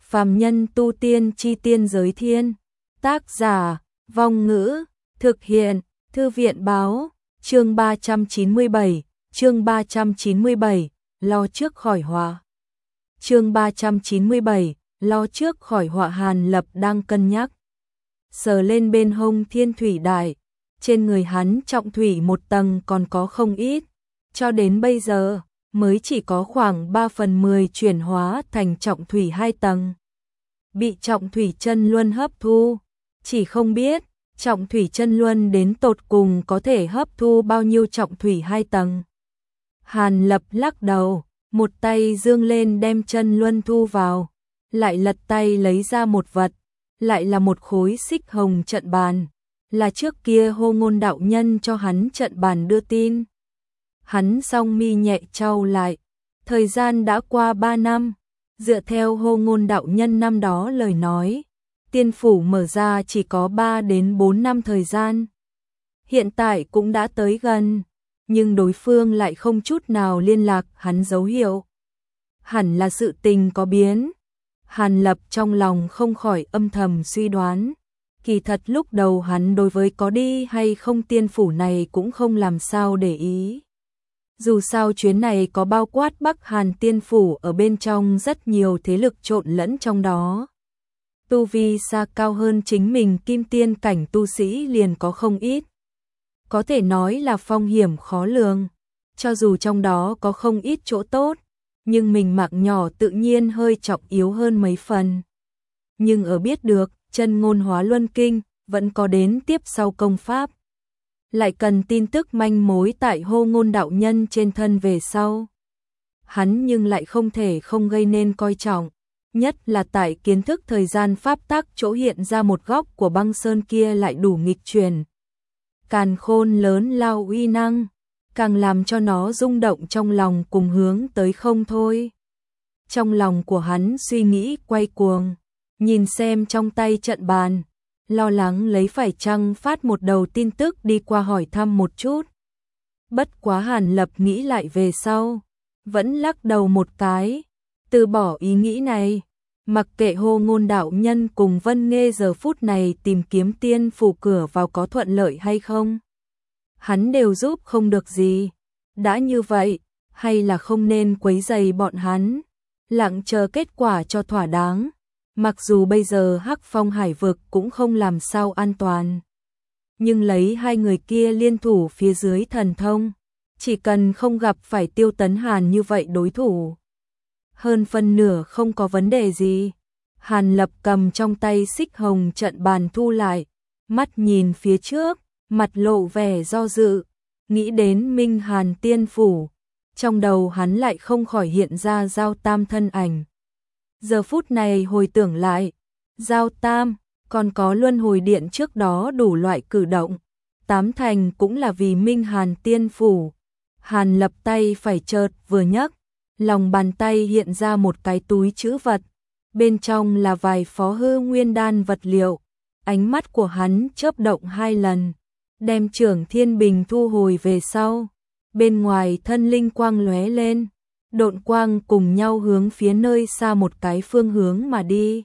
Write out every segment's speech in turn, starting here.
Phàm nhân tu tiên chi tiên giới thiên. Tác giả, Vong Ngữ, thực hiện, Thư viện báo, chương 397, chương 397, lo trước khỏi họa. Chương 397, lo trước khỏi họa. Hàn Lập đang cân nhắc. Sờ lên bên hông thiên thủy đại, trên người hắn trọng thủy một tầng còn có không ít, cho đến bây giờ mới chỉ có khoảng 3/10 chuyển hóa thành trọng thủy 2 tầng. Bị trọng thủy chân luân hấp thu, chỉ không biết trọng thủy chân luân đến tột cùng có thể hấp thu bao nhiêu trọng thủy 2 tầng. Hàn Lập lắc đầu, một tay dương lên đem chân luân thu vào, lại lật tay lấy ra một vật, lại là một khối xích hồng trận bàn, là trước kia Hô Ngôn đạo nhân cho hắn trận bàn đưa tin. Hắn song mi nhẹ chau lại, thời gian đã qua 3 năm, dựa theo Hô Ngôn đạo nhân năm đó lời nói, tiên phủ mở ra chỉ có 3 đến 4 năm thời gian. Hiện tại cũng đã tới gần, nhưng đối phương lại không chút nào liên lạc hắn dấu hiệu. Hẳn là sự tình có biến. Hàn Lập trong lòng không khỏi âm thầm suy đoán. Kỳ thật lúc đầu hắn đối với có đi hay không tiên phủ này cũng không làm sao để ý. Dù sao chuyến này có bao quát Bắc Hàn tiên phủ ở bên trong, rất nhiều thế lực trộn lẫn trong đó. Tu vi xa cao hơn chính mình kim tiên cảnh tu sĩ liền có không ít. Có thể nói là phong hiểm khó lường. Cho dù trong đó có không ít chỗ tốt, nhưng mình mạng nhỏ tự nhiên hơi trọng yếu hơn mấy phần. Nhưng ở biết được chân ngôn hóa luân kinh vẫn có đến tiếp sau công pháp, lại cần tin tức manh mối tại Hô Ngôn đạo nhân trên thân về sau. Hắn nhưng lại không thể không gây nên coi trọng, nhất là tại kiến thức thời gian pháp tắc chỗ hiện ra một góc của băng sơn kia lại đủ nghịch chuyển. Càn khôn lớn lao uy năng, càng làm cho nó rung động trong lòng cùng hướng tới không thôi. Trong lòng của hắn suy nghĩ quay cuồng, nhìn xem trong tay trận bàn, lo lắng lấy phải chăng phát một đầu tin tức đi qua hỏi thăm một chút. Bất quá Hàn Lập nghĩ lại về sau, vẫn lắc đầu một cái, từ bỏ ý nghĩ này. Mặc kệ Hô Ngôn đạo nhân cùng Vân Nghê giờ phút này tìm kiếm tiên phủ cửa vào có thuận lợi hay không, hắn đều giúp không được gì. Đã như vậy, hay là không nên quấy rầy bọn hắn, lặng chờ kết quả cho thỏa đáng. Mặc dù bây giờ Hắc Phong Hải vực cũng không làm sao an toàn, nhưng lấy hai người kia liên thủ phía dưới thần thông, chỉ cần không gặp phải Tiêu Tấn Hàn như vậy đối thủ, hơn phân nửa không có vấn đề gì. Hàn Lập cầm trong tay xích hồng trận bàn thu lại, mắt nhìn phía trước, mặt lộ vẻ do dự, nghĩ đến Minh Hàn tiên phủ, trong đầu hắn lại không khỏi hiện ra Giao Tam thân ảnh. Giờ phút này hồi tưởng lại, Giao Tam, còn có Luân Hồi Điện trước đó đủ loại cử động, tám thành cũng là vì Minh Hàn tiên phủ. Hàn Lập tay phải chợt vừa nhấc, lòng bàn tay hiện ra một cái túi trữ vật, bên trong là vài phó hư nguyên đan vật liệu. Ánh mắt của hắn chớp động 2 lần, đem Trưởng Thiên Bình thu hồi về sau. Bên ngoài thân linh quang lóe lên, độn quang cùng nhau hướng phía nơi xa một cái phương hướng mà đi.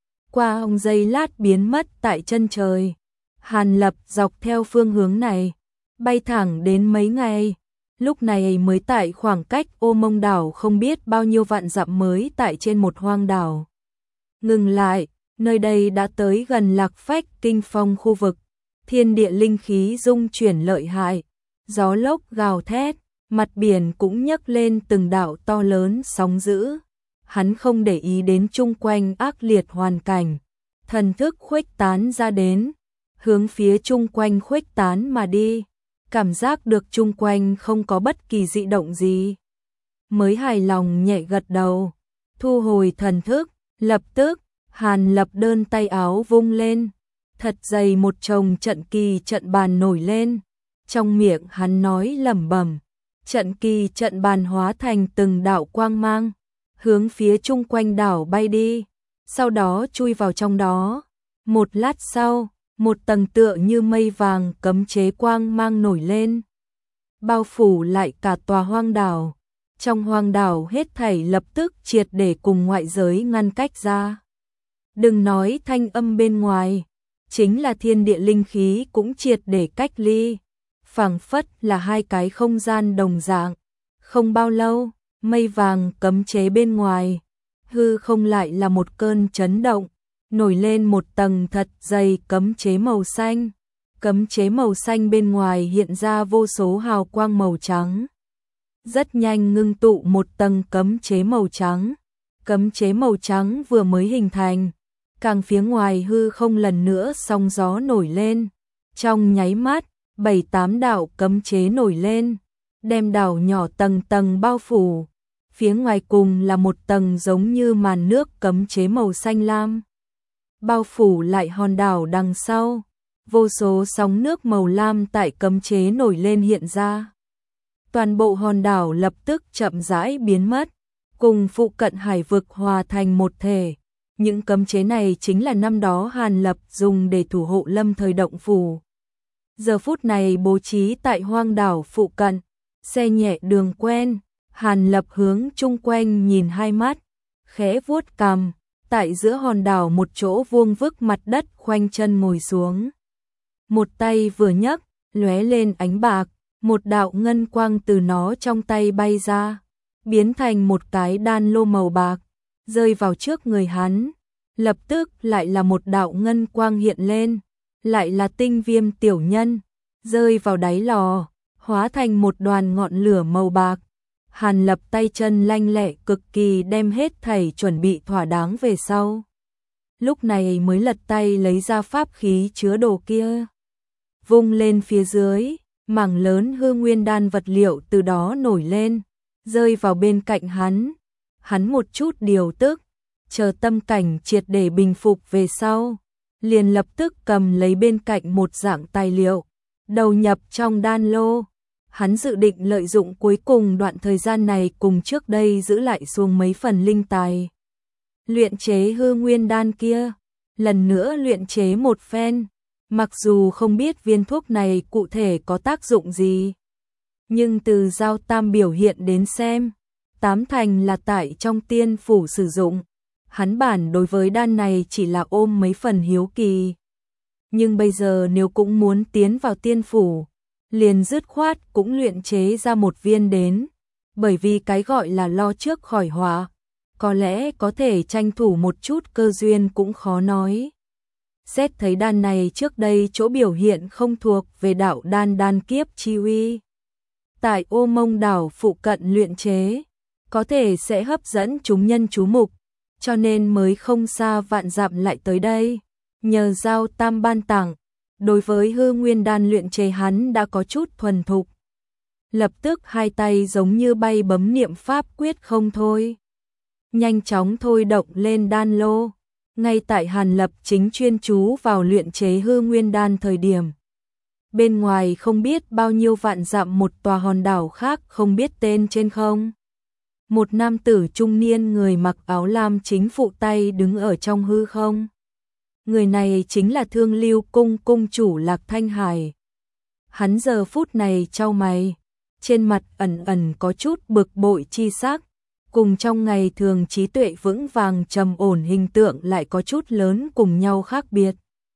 Qua ông giây lát biến mất tại chân trời. Hàn Lập dọc theo phương hướng này, bay thẳng đến mấy ngày. Lúc này mới tại khoảng cách Ô Mông đảo không biết bao nhiêu vạn dặm, mới tại trên một hoang đảo. Ngừng lại, nơi đây đã tới gần Lạc Phách Kinh Phong khu vực. Thiên địa linh khí dung chuyển lợi hại, gió lốc gào thét, mặt biển cũng nhấc lên từng đạo to lớn sóng dữ. Hắn không để ý đến chung quanh ác liệt hoàn cảnh, thần thức khuếch tán ra đến, hướng phía chung quanh khuếch tán mà đi. Cảm giác được chung quanh không có bất kỳ dị động gì, mới hài lòng nhẹ gật đầu, thu hồi thần thức. Lập tức, Hàn Lập đơn tay áo vung lên, thật dày một chồng trận kỳ trận bàn nổi lên. Trong miệng hắn nói lẩm bẩm, trận kỳ trận bàn hóa thành từng đạo quang mang, hướng phía chung quanh đảo bay đi, sau đó chui vào trong đó. Một lát sau, một tầng tựa như mây vàng cấm chế quang mang nổi lên, bao phủ lại cả tòa hoang đảo. Trong hoang đảo hết thảy lập tức triệt để cùng ngoại giới ngăn cách ra. Đừng nói thanh âm bên ngoài, chính là thiên địa linh khí cũng triệt để cách ly, phảng phất là hai cái không gian đồng dạng. Không bao lâu, mây vàng cấm chế bên ngoài, hư không lại là một cơn chấn động, nổi lên một tầng thật dày cấm chế màu xanh. Cấm chế màu xanh bên ngoài hiện ra vô số hào quang màu trắng. Rất nhanh ngưng tụ một tầng cấm chế màu trắng. Cấm chế màu trắng vừa mới hình thành, càng phía ngoài hư không lần nữa sóng gió nổi lên. Trong nháy mắt, 7-8 đạo cấm chế nổi lên, đem đảo nhỏ tầng tầng bao phủ. Phía ngoài cùng là một tầng giống như màn nước cấm chế màu xanh lam. Bao phủ lại hòn đảo đằng sau, vô số sóng nước màu lam tại cấm chế nổi lên hiện ra. Toàn bộ hòn đảo lập tức chậm rãi biến mất, cùng phụ cận hải vực hòa thành một thể. Những cấm chế này chính là năm đó Hàn Lập dùng để thủ hộ Lâm Thời động phủ. Giờ phút này bố trí tại hoang đảo phụ cận, xe nhẹ đường quen, Hàn Lập hướng chung quanh nhìn hai mắt, khẽ vuốt cằm, tại giữa hòn đảo một chỗ vuông vức mặt đất khoanh chân ngồi xuống. Một tay vừa nhấc, lóe lên ánh bạc, một đạo ngân quang từ nó trong tay bay ra, biến thành một cái đan lô màu bạc, rơi vào trước người hắn. Lập tức lại là một đạo ngân quang hiện lên, lại là tinh viêm tiểu nhân, rơi vào đáy lò, hóa thành một đoàn ngọn lửa màu bạc. Hàn Lập tay chân lanh lẹ cực kỳ, đem hết thảy chuẩn bị thỏa đáng về sau. Lúc này mới lật tay lấy ra pháp khí chứa đồ kia. Vung lên phía dưới, mảng lớn hư nguyên đan vật liệu từ đó nổi lên, rơi vào bên cạnh hắn. Hắn một chút điều tức, chờ tâm cảnh triệt để bình phục về sau, liền lập tức cầm lấy bên cạnh một dạng tài liệu, đầu nhập trong đan lô. Hắn dự định lợi dụng cuối cùng đoạn thời gian này cùng trước đây giữ lại xuống mấy phần linh tài. Luyện chế hư nguyên đan kia, lần nữa luyện chế một phen, mặc dù không biết viên thuốc này cụ thể có tác dụng gì. Nhưng từ Giao Tam biểu hiện đến xem, tám thành là tại trong tiên phủ sử dụng. Hắn bản đối với đan này chỉ là ôm mấy phần hiếu kỳ. Nhưng bây giờ nếu cũng muốn tiến vào tiên phủ, liền dứt khoát cũng luyện chế ra một viên đến, bởi vì cái gọi là lo trước khỏi họa, có lẽ có thể tranh thủ một chút cơ duyên cũng khó nói. Xét thấy đan này trước đây chỗ biểu hiện không thuộc về đạo đan đan kiếp chi uy. Tại Ô Mông đảo phụ cận luyện chế, có thể sẽ hấp dẫn chúng nhân chú mục, cho nên mới không xa vạn dặm lại tới đây. Nhờ Giao Tam ban tặng, đối với hư nguyên đan luyện chế hắn đã có chút thuần thục. Lập tức hai tay giống như bay bấm niệm pháp quyết không thôi. Nhanh chóng thôi động lên đan lô. Ngay tại Hàn Lập chính chuyên chú vào luyện chế hư nguyên đan thời điểm. Bên ngoài không biết bao nhiêu vạn dặm một tòa hòn đảo khác không biết tên trên không. Một nam tử trung niên người mặc áo lam chính phụ tay đứng ở trong hư không. Người này chính là Thương Lưu cung cung chủ Lạc Thanh Hải. Hắn giờ phút này chau mày, trên mặt ẩn ẩn có chút bực bội chi sắc, cùng trong ngày thường trí tuệ vững vàng trầm ổn hình tượng lại có chút lớn cùng nhau khác biệt.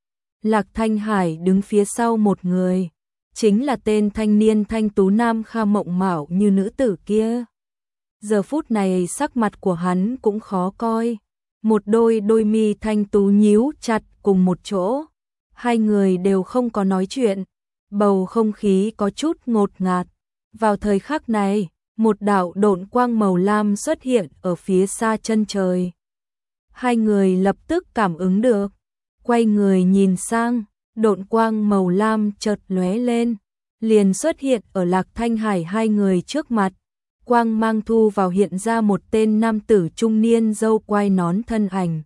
Lạc Thanh Hải đứng phía sau một người, chính là tên thanh niên thanh tú nam kha mộng mạo như nữ tử kia. Giờ phút này sắc mặt của hắn cũng khó coi, một đôi mi thanh tú nhíu chặt cùng một chỗ, hai người đều không có nói chuyện, bầu không khí có chút ngột ngạt. Vào thời khắc này, một đạo độn quang màu lam xuất hiện ở phía xa chân trời. Hai người lập tức cảm ứng được, quay người nhìn sang, độn quang màu lam chợt lóe lên, liền xuất hiện ở Lạc Thanh Hải hai người trước mặt. Quang mang thu vào hiện ra một tên nam tử trung niên râu quai nón thân ảnh.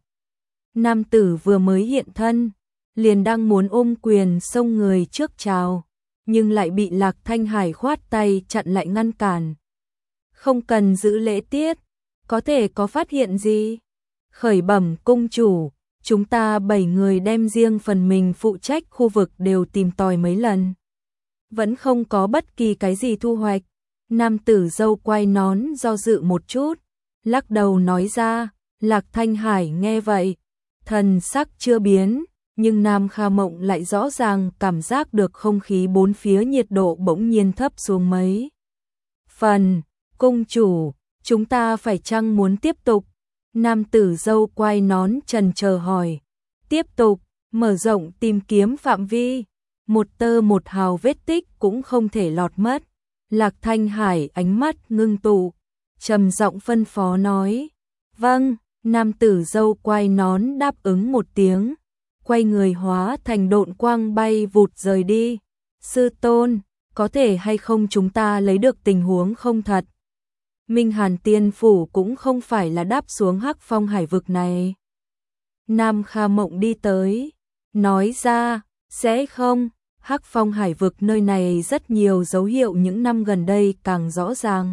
Nam tử vừa mới hiện thân, liền đang muốn ôm quyền xông người trước chào, nhưng lại bị Lạc Thanh Hải khoát tay chặn lại ngăn cản. Không cần giữ lễ tiết, có thể có phát hiện gì? Khởi bẩm cung chủ, chúng ta 7 người đem riêng phần mình phụ trách khu vực đều tìm tòi mấy lần. Vẫn không có bất kỳ cái gì thu hoạch. Nam tử râu quai nón do dự một chút, lắc đầu nói ra. Lạc Thanh Hải nghe vậy, Thần sắc chưa biến, nhưng Nam Kha Mộng lại rõ ràng cảm giác được không khí bốn phía nhiệt độ bỗng nhiên thấp xuống mấy phần. Cung chủ, chúng ta phải chăng muốn tiếp tục? Nam tử dâu quai nón chần chờ hỏi. Tiếp tục, mở rộng tìm kiếm phạm vi, một tơ một hào vết tích cũng không thể lọt mất. Lạc Thanh Hải ánh mắt ngưng tụ, trầm giọng phân phó nói. Vâng, nam tử dâu quai nón đáp ứng một tiếng, quay người hóa thành độn quang bay vụt rời đi. Sư tôn, có thể hay không chúng ta lấy được tình huống không thật? Minh Hàn Tiên Phủ cũng không phải là đáp xuống Hắc Phong hải vực này. Nam Kha Mộng đi tới, nói ra, sẽ không, Hắc Phong hải vực nơi này rất nhiều dấu hiệu những năm gần đây càng rõ ràng.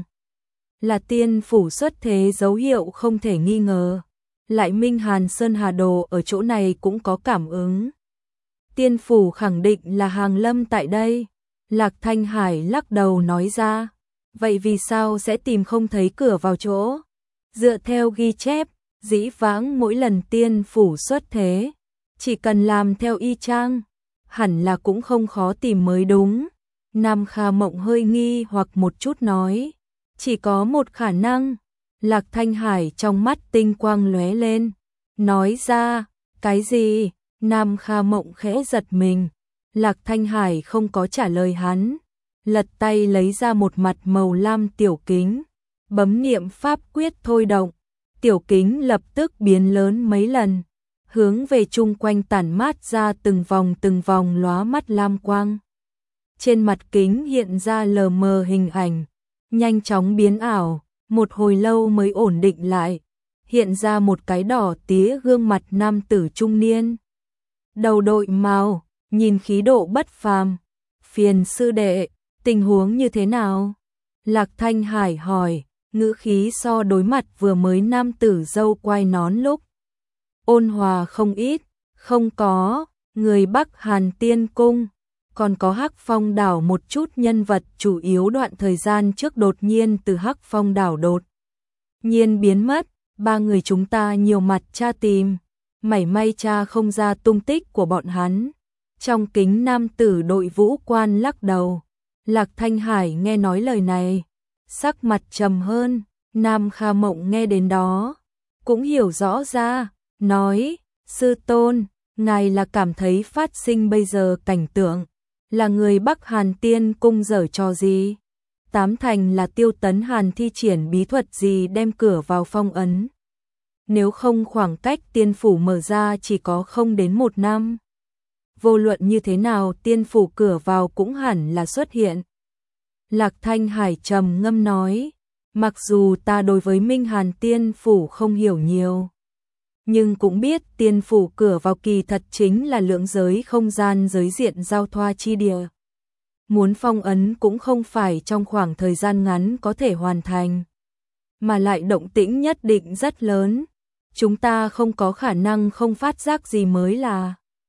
Là tiên phủ xuất thế dấu hiệu không thể nghi ngờ. Lại Minh Hàn Sơn Hà Đồ ở chỗ này cũng có cảm ứng. Tiên phủ khẳng định là hàng lâm tại đây. Lạc Thanh Hải lắc đầu nói ra. Vậy vì sao sẽ tìm không thấy cửa vào chỗ? Dựa theo ghi chép, dĩ vãng mỗi lần tiên phủ xuất thế, chỉ cần làm theo y chang, hẳn là cũng không khó tìm mới đúng. Nam Kha Mộng hơi nghi hoặc một chút nói. Chỉ có một khả năng. Lạc Thanh Hải trong mắt tinh quang lóe lên, nói ra, cái gì? Nam Kha Mộng khẽ giật mình. Lạc Thanh Hải không có trả lời hắn, lật tay lấy ra một mặt màu lam tiểu kính, bấm niệm pháp quyết thôi động, tiểu kính lập tức biến lớn mấy lần, hướng về chung quanh tản mát ra từng vòng lóa mắt lam quang. Trên mặt kính hiện ra lờ mờ hình ảnh, nhanh chóng biến ảo, một hồi lâu mới ổn định lại, hiện ra một cái đỏ tía gương mặt nam tử trung niên. Đầu đội màu, nhìn khí độ bất phàm. Phiền sư đệ, tình huống như thế nào? Lạc Thanh Hải hỏi, ngữ khí so đối mặt vừa mới nam tử dâu quai nón lúc ôn hòa không ít. Không có, người Bắc Hàn Tiên Cung, còn có Hắc Phong đảo một chút nhân vật chủ yếu đoạn thời gian trước đột nhiên từ Hắc Phong đảo đột nhiên biến mất, ba người chúng ta nhiều mặt tra tìm, mảy may tra không ra tung tích của bọn hắn. Trong kính nam tử đội vũ quan lắc đầu. Lạc Thanh Hải nghe nói lời này, sắc mặt trầm hơn. Nam Kha Mộng nghe đến đó, cũng hiểu rõ ra, nói, sư tôn, ngài là cảm thấy phát sinh bây giờ cảnh tượng, là người Bắc Hàn Tiên Cung giở trò gì? Tám thành là Tiêu Tấn Hàn thi triển bí thuật gì đem cửa vào phong ấn. Nếu không khoảng cách tiên phủ mở ra chỉ có không đến 1 năm. Vô luận như thế nào tiên phủ cửa vào cũng hẳn là xuất hiện. Lạc Thanh Hải trầm ngâm nói, mặc dù ta đối với Minh Hàn tiên phủ không hiểu nhiều, nhưng cũng biết tiên phủ cửa vào kỳ thật chính là lượng giới không gian giới diện giao thoa chi địa. Muốn phong ấn cũng không phải trong khoảng thời gian ngắn có thể hoàn thành, mà lại động tĩnh nhất định rất lớn. Chúng ta không có khả năng không phát giác gì mới là.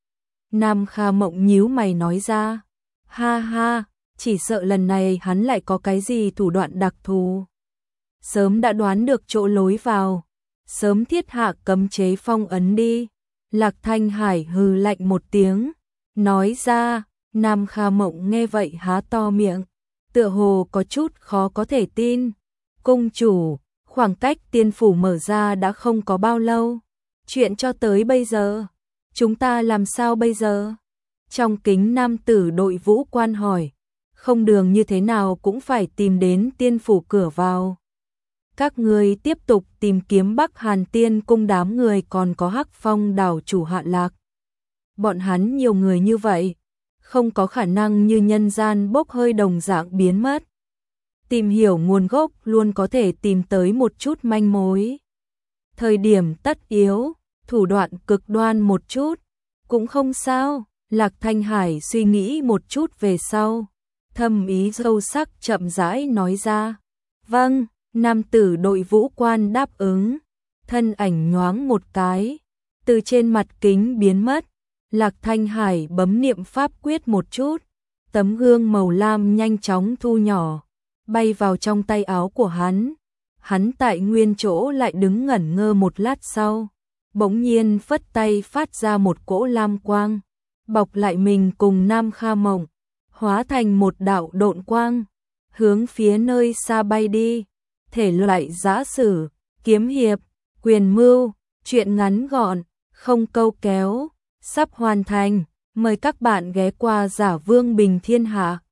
Nam Kha Mộng nhíu mày nói ra, ha ha, chỉ sợ lần này hắn lại có cái gì thủ đoạn đặc thù. Sớm đã đoán được chỗ lối vào, sớm thiết hạ cấm chế phong ấn đi. Lạc Thanh Hải hừ lạnh một tiếng, nói ra. Nam Kha Mộng nghe vậy há to miệng, tựa hồ có chút khó có thể tin. Cung chủ, khoảng cách tiên phủ mở ra đã không có bao lâu, chuyện cho tới bây giờ, chúng ta làm sao bây giờ? Trong kính nam tử đội vũ quan hỏi, không đường như thế nào cũng phải tìm đến tiên phủ cửa vào. Các người tiếp tục tìm kiếm Bắc Hàn Tiên Cung, đám người còn có Hắc Phong đảo chủ Hạ Lạc. Bọn hắn nhiều người như vậy, không có khả năng như nhân gian bốc hơi đồng dạng biến mất. Tìm hiểu nguồn gốc luôn có thể tìm tới một chút manh mối. Thời điểm tất yếu, thủ đoạn cực đoan một chút, cũng không sao. Lạc Thanh Hải suy nghĩ một chút về sau, thâm ý sâu sắc chậm rãi nói ra. Vâng, nam tử đội vũ quan đáp ứng, thân ảnh nhoáng một cái, từ trên mặt kính biến mất. Lạc Thanh Hải bấm niệm pháp quyết một chút, tấm gương màu lam nhanh chóng thu nhỏ, bay vào trong tay áo của hắn. Hắn tại nguyên chỗ lại đứng ngẩn ngơ một lát sau, bỗng nhiên phất tay phát ra một cỗ lam quang, bọc lại mình cùng Nam Kha Mộng, hóa thành một đạo độn quang, hướng phía nơi xa bay đi. Thể loại giã sử, kiếm hiệp, quyền mưu, truyện ngắn gọn, không câu kéo, sắp hoàn thành. Mời các bạn ghé qua Giả Vương Bình Thiên Hạ.